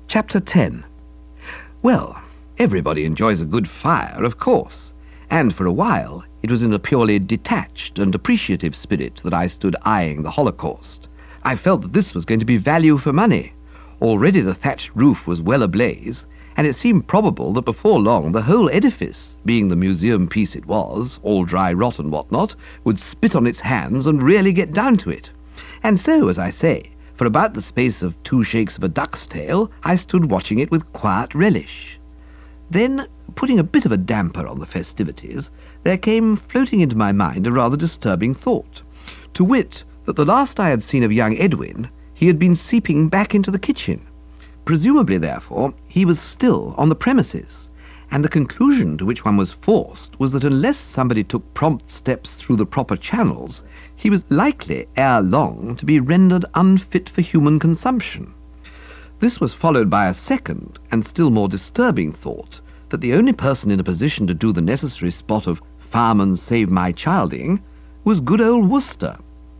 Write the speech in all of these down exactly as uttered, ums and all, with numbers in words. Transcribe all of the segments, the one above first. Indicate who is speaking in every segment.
Speaker 1: Chapter ten. Well, everybody enjoys a good fire, of course, and for a while it was in a purely detached and appreciative spirit that I stood eyeing the Holocaust. I felt that this was going to be value for money. Already the thatched roof was well ablaze, and it seemed probable that before long the whole edifice, being the museum piece it was, all dry rot and what-not, would spit on its hands and really get down to it. And so, as I say, for about the space of two shakes of a duck's tail, I stood watching it with quiet relish. Then, putting a bit of a damper on the festivities, there came floating into my mind a rather disturbing thought, to wit, that the last I had seen of young Edwin, he had been seeping back into the kitchen. Presumably, therefore, he was still on the premises, and the conclusion to which one was forced was that unless somebody took prompt steps through the proper channels, he was likely, ere long, to be rendered unfit for human consumption. This was followed by a second, and still more disturbing thought, that the only person in a position to do the necessary spot of "Fireman, save my childing" was good old Wooster.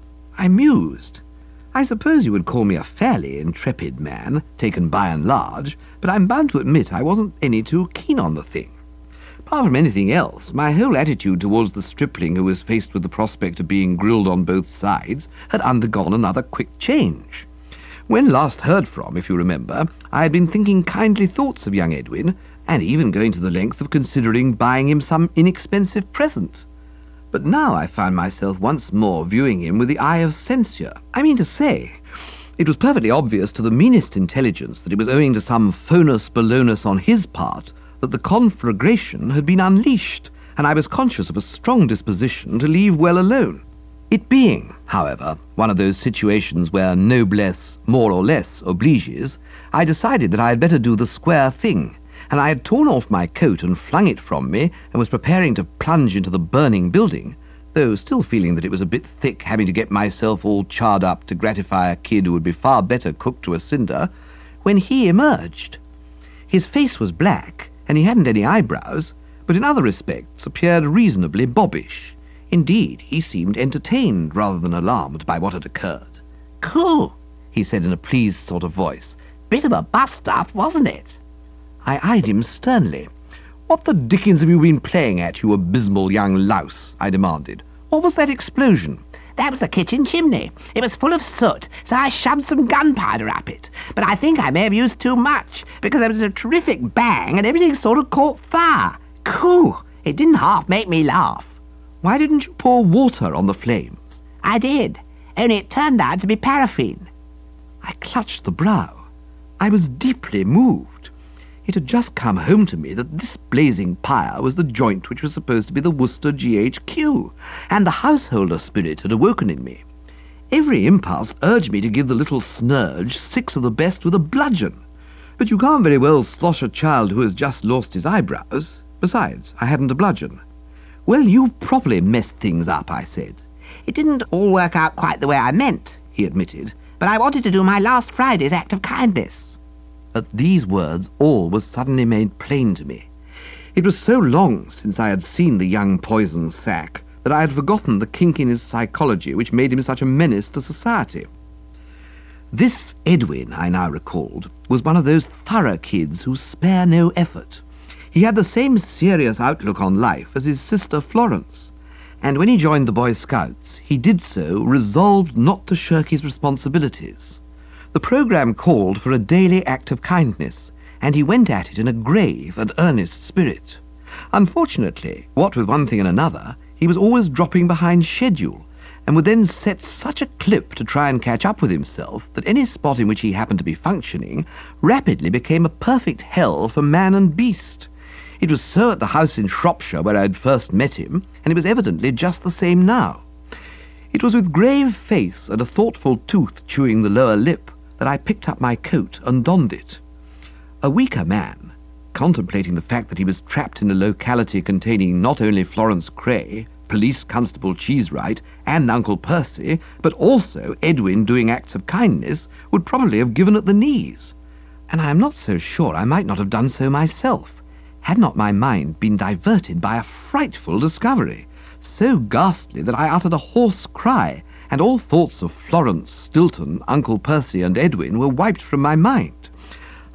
Speaker 1: I mused. I suppose you would call me a fairly intrepid man, taken by and large, but I'm bound to admit I wasn't any too keen on the thing. Apart from anything else, my whole attitude towards the stripling who was faced with the prospect of being grilled on both sides had undergone another quick change. When last heard from, if you remember, I had been thinking kindly thoughts of young Edwin, and even going to the length of considering buying him some inexpensive present. But now I found myself once more viewing him with the eye of censure. I mean to say, it was perfectly obvious to the meanest intelligence that it was owing to some phonus balonus on his part that the conflagration had been unleashed, and I was conscious of a strong disposition to leave well alone. It being, however, one of those situations where noblesse more or less obliges, I decided that I had better do the square thing, and I had torn off my coat and flung it from me, and was preparing to plunge into the burning building, though still feeling that it was a bit thick having to get myself all charred up to gratify a kid who would be far better cooked to a cinder, when he emerged. His face was black, and he hadn't any eyebrows, but in other respects appeared reasonably bobbish. Indeed, he seemed entertained rather than alarmed by what had occurred.
Speaker 2: "Cool,"
Speaker 1: he said in a pleased sort of voice.
Speaker 2: "Bit of a bust-up, wasn't it?"
Speaker 1: I eyed him sternly. "What the dickens have you been playing at, you abysmal young louse?" I demanded. "What was that explosion?"
Speaker 2: "That was the kitchen chimney. It was full of soot, so I shoved some gunpowder up it. But I think I may have used too much, because there was a terrific bang and everything sort of caught fire. Cool. It didn't half make me laugh."
Speaker 1: "Why didn't you pour water on the flames?"
Speaker 2: "I did, only it turned out to be paraffin."
Speaker 1: I clutched the brow. I was deeply moved. It had just come home to me that this blazing pyre was the joint which was supposed to be the Worcester G H Q, and the householder spirit had awoken in me. Every impulse urged me to give the little snurge six of the best with a bludgeon, but you can't very well slosh a child who has just lost his eyebrows. Besides, I hadn't a bludgeon. "Well, you properly messed things up," I said.
Speaker 2: "It didn't all work out quite the way I meant," he admitted, "but I wanted to do my last Friday's act of kindness."
Speaker 1: At these words all was suddenly made plain to me. It was so long since I had seen the young poison sack that I had forgotten the kink in his psychology which made him such a menace to society. This Edwin, I now recalled, was one of those thorough kids who spare no effort. He had the same serious outlook on life as his sister Florence, and when he joined the Boy Scouts, he did so resolved not to shirk his responsibilities. The programme called for a daily act of kindness, and he went at it in a grave and earnest spirit. Unfortunately, what with one thing and another, he was always dropping behind schedule, and would then set such a clip to try and catch up with himself that any spot in which he happened to be functioning rapidly became a perfect hell for man and beast. It was so at the house in Shropshire where I had first met him, and it was evidently just the same now. It was with grave face and a thoughtful tooth chewing the lower lip that I picked up my coat and donned it. A weaker man, contemplating the fact that he was trapped in a locality containing not only Florence Cray, Police Constable Cheesewright, and Uncle Percy, but also Edwin doing acts of kindness, would probably have given at the knees. And I am not so sure I might not have done so myself, had not my mind been diverted by a frightful discovery, so ghastly that I uttered a hoarse cry, and all thoughts of Florence, Stilton, Uncle Percy, and Edwin were wiped from my mind.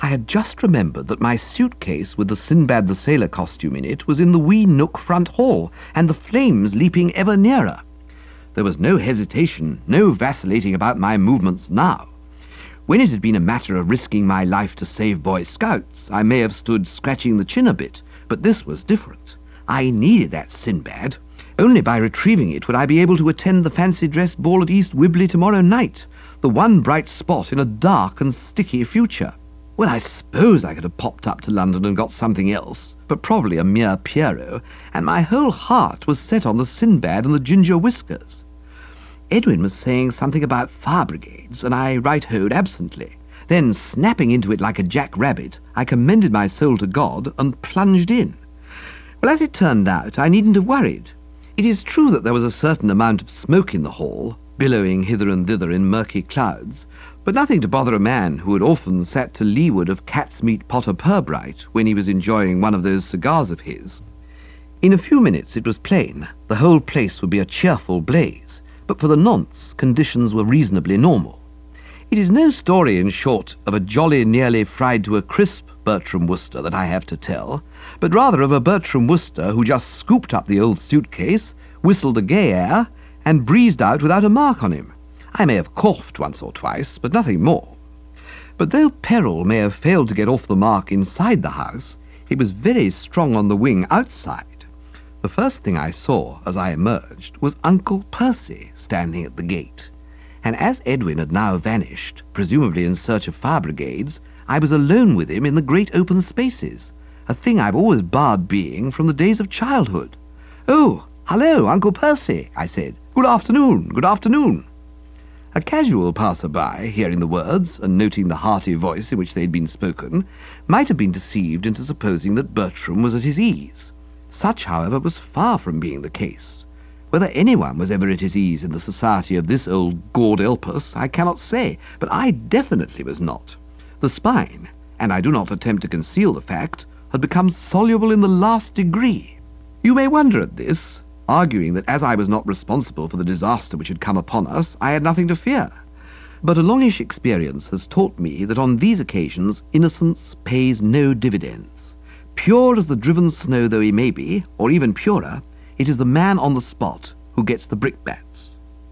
Speaker 1: I had just remembered that my suitcase with the Sinbad the Sailor costume in it was in the wee nook front hall, and the flames leaping ever nearer. There was no hesitation, no vacillating about my movements now. When it had been a matter of risking my life to save Boy Scouts, I may have stood scratching the chin a bit, but this was different. I needed that Sinbad. Only by retrieving it would I be able to attend the fancy-dress ball at East Wibley tomorrow night, the one bright spot in a dark and sticky future. Well, I suppose I could have popped up to London and got something else, but probably a mere Pierrot, and my whole heart was set on the Sinbad and the ginger whiskers. Edwin was saying something about fire brigades, and I right-hoed absently. Then, snapping into it like a jack-rabbit, I commended my soul to God and plunged in. Well, as it turned out, I needn't have worried. It is true that there was a certain amount of smoke in the hall, billowing hither and thither in murky clouds, but nothing to bother a man who had often sat to leeward of Cat's Meat Potter Purbright when he was enjoying one of those cigars of his. In a few minutes it was plain the whole place would be a cheerful blaze, but for the nonce conditions were reasonably normal. It is no story, in short, of a jolly nearly fried to a crisp Bertram Wooster that I have to tell, but rather of a Bertram Wooster who just scooped up the old suitcase, whistled a gay air, and breezed out without a mark on him. I may have coughed once or twice, but nothing more. But though peril may have failed to get off the mark inside the house, it was very strong on the wing outside. The first thing I saw as I emerged was Uncle Percy standing at the gate, and as Edwin had now vanished, presumably in search of fire brigades, I was alone with him in the great open spaces, a thing I've always barred being from the days of childhood. "Oh, hello, Uncle Percy," I said. "Good afternoon, good afternoon." A casual passer-by, hearing the words and noting the hearty voice in which they had been spoken, might have been deceived into supposing that Bertram was at his ease. Such, however, was far from being the case. Whether anyone was ever at his ease in the society of this old Gaudelpus, I cannot say, but I definitely was not. The spine, and I do not attempt to conceal the fact, had become soluble in the last degree. You may wonder at this, arguing that as I was not responsible for the disaster which had come upon us, I had nothing to fear. But a longish experience has taught me that on these occasions innocence pays no dividends. Pure as the driven snow though he may be, or even purer, it is the man on the spot who gets the brickbats.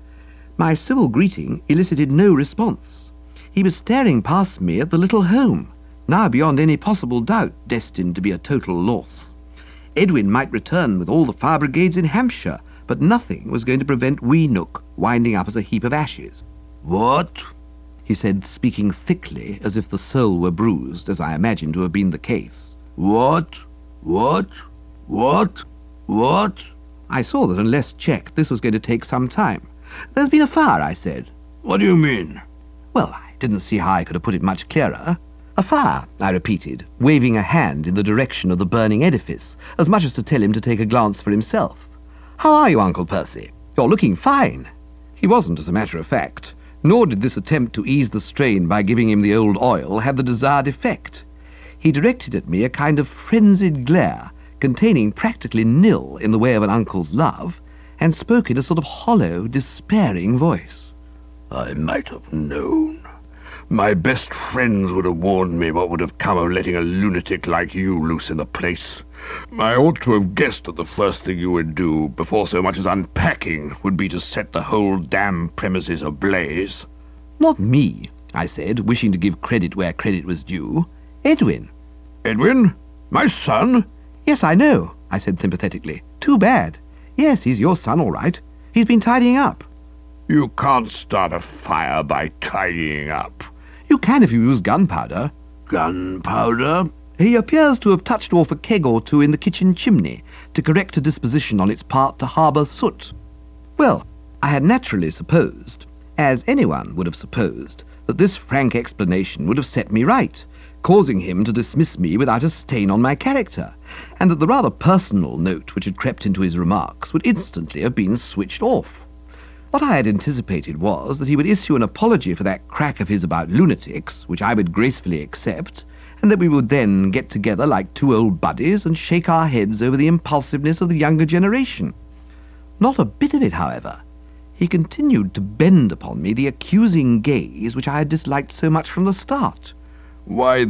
Speaker 1: My civil greeting elicited no response. He was staring past me at the little home, now beyond any possible doubt destined to be a total loss. Edwin might return with all the fire brigades in Hampshire, but nothing was going to prevent wee Nook winding up as a heap of ashes. "What?" he said, speaking thickly, as if the soul were bruised, as I imagined to have been the case. "What? What? What? What?" I saw that unless checked, this was going to take some time. "There's been a fire," I said. "What do you mean?" Well, I didn't see how I could have put it much clearer. "A fire," I repeated, waving a hand in the direction of the burning edifice, as much as to tell him to take a glance for himself. "How are you, Uncle Percy? You're looking fine." He wasn't, as a matter of fact, nor did this attempt to ease the strain by giving him the old oil have the desired effect. He directed at me a kind of frenzied glare, containing practically nil in the way of an uncle's love, and spoke in a sort of hollow, despairing voice. "I might have known. My best friends would have warned me what would have come of letting a lunatic like you loose in the place. I ought to have guessed that the first thing you would do, before so much as unpacking, would be to set the whole damn premises ablaze." "Not me," I said, wishing to give credit where credit was due. "Edwin." "Edwin? My son?" "Yes, I know," I said sympathetically. "Too bad. Yes, he's your son, all right. He's been tidying up." "You can't start a fire by tidying up." "You can if you use gunpowder." "Gunpowder?" "He appears to have touched off a keg or two in the kitchen chimney to correct a disposition on its part to harbour soot." Well, I had naturally supposed, as anyone would have supposed, that this frank explanation would have set me right, causing him to dismiss me without a stain on my character, and that the rather personal note which had crept into his remarks would instantly have been switched off. What I had anticipated was that he would issue an apology for that crack of his about lunatics, which I would gracefully accept, and that we would then get together like two old buddies and shake our heads over the impulsiveness of the younger generation. Not a bit of it, however. He continued to bend upon me the accusing gaze which I had disliked so much from the start. "Why the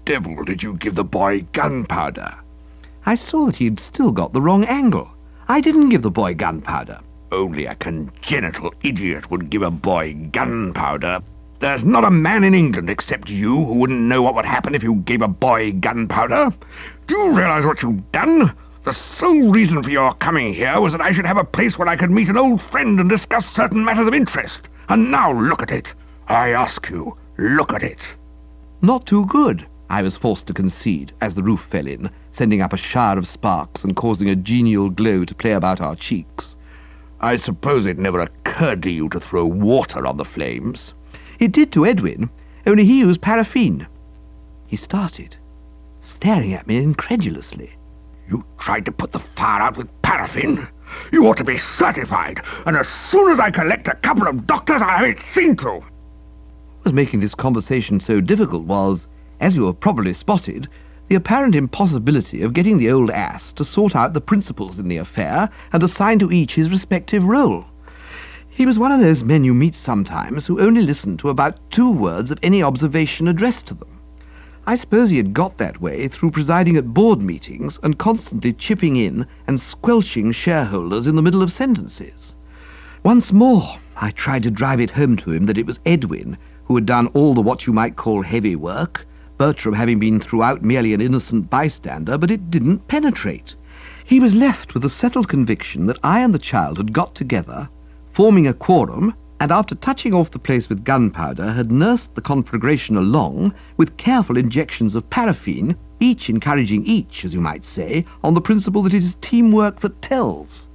Speaker 3: devil did you give the boy gunpowder?"
Speaker 1: I saw that he'd still got the wrong angle. I didn't give the boy gunpowder.
Speaker 3: "Only a congenital idiot would give a boy gunpowder. There's not a man in England except you who wouldn't know what would happen if you gave a boy gunpowder. Do you realize what you've done? The sole reason for your coming here was that I should have a place where I could meet an old friend and discuss certain matters of interest. And now look at it. I ask you, look at it."
Speaker 1: Not too good, I was forced to concede, as the roof fell in, sending up a shower of sparks and causing a genial glow to play about our cheeks.
Speaker 3: "I suppose it never occurred to you to throw water on the flames?"
Speaker 1: It did to Edwin, only he used paraffin. He started, staring at me incredulously.
Speaker 3: "You tried to put the fire out with paraffin? You ought to be certified, and as soon as I collect a couple of doctors, I'll have it seen to."
Speaker 1: What was making this conversation so difficult was, as you have probably spotted, the apparent impossibility of getting the old ass to sort out the principals in the affair and assign to each his respective role. He was one of those men you meet sometimes who only listen to about two words of any observation addressed to them. I suppose he had got that way through presiding at board meetings and constantly chipping in and squelching shareholders in the middle of sentences. Once more, I tried to drive it home to him that it was Edwin who had done all the what you might call heavy work, Bertram having been throughout merely an innocent bystander, but it didn't penetrate. He was left with a settled conviction that I and the child had got together, forming a quorum, and after touching off the place with gunpowder, had nursed the conflagration along with careful injections of paraffin, each encouraging each, as you might say, on the principle that it is teamwork that tells.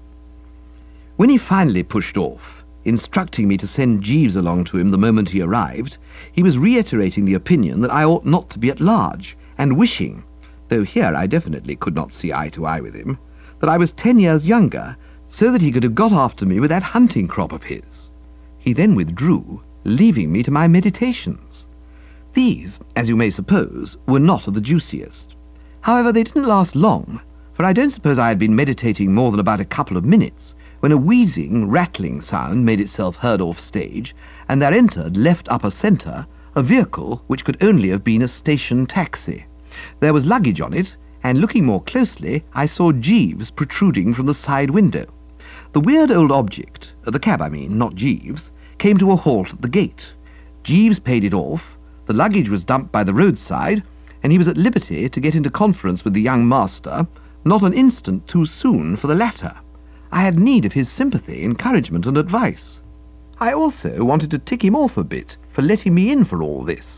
Speaker 1: When he finally pushed off, instructing me to send Jeeves along to him the moment he arrived, he was reiterating the opinion that I ought not to be at large, and wishing, though here I definitely could not see eye to eye with him, that I was ten years younger, so that he could have got after me with that hunting crop of his. He then withdrew, leaving me to my meditations. These, as you may suppose, were not of the juiciest. However, they didn't last long, for I don't suppose I had been meditating more than about a couple of minutes, when a wheezing, rattling sound made itself heard off stage, and there entered, left upper centre, a vehicle which could only have been a station taxi. There was luggage on it, and looking more closely, I saw Jeeves protruding from the side window. The weird old object, the cab I mean, not Jeeves, came to a halt at the gate. Jeeves paid it off, the luggage was dumped by the roadside, and he was at liberty to get into conference with the young master, not an instant too soon for the latter. I had need of his sympathy, encouragement, and advice. I also wanted to tick him off a bit for letting me in for all this.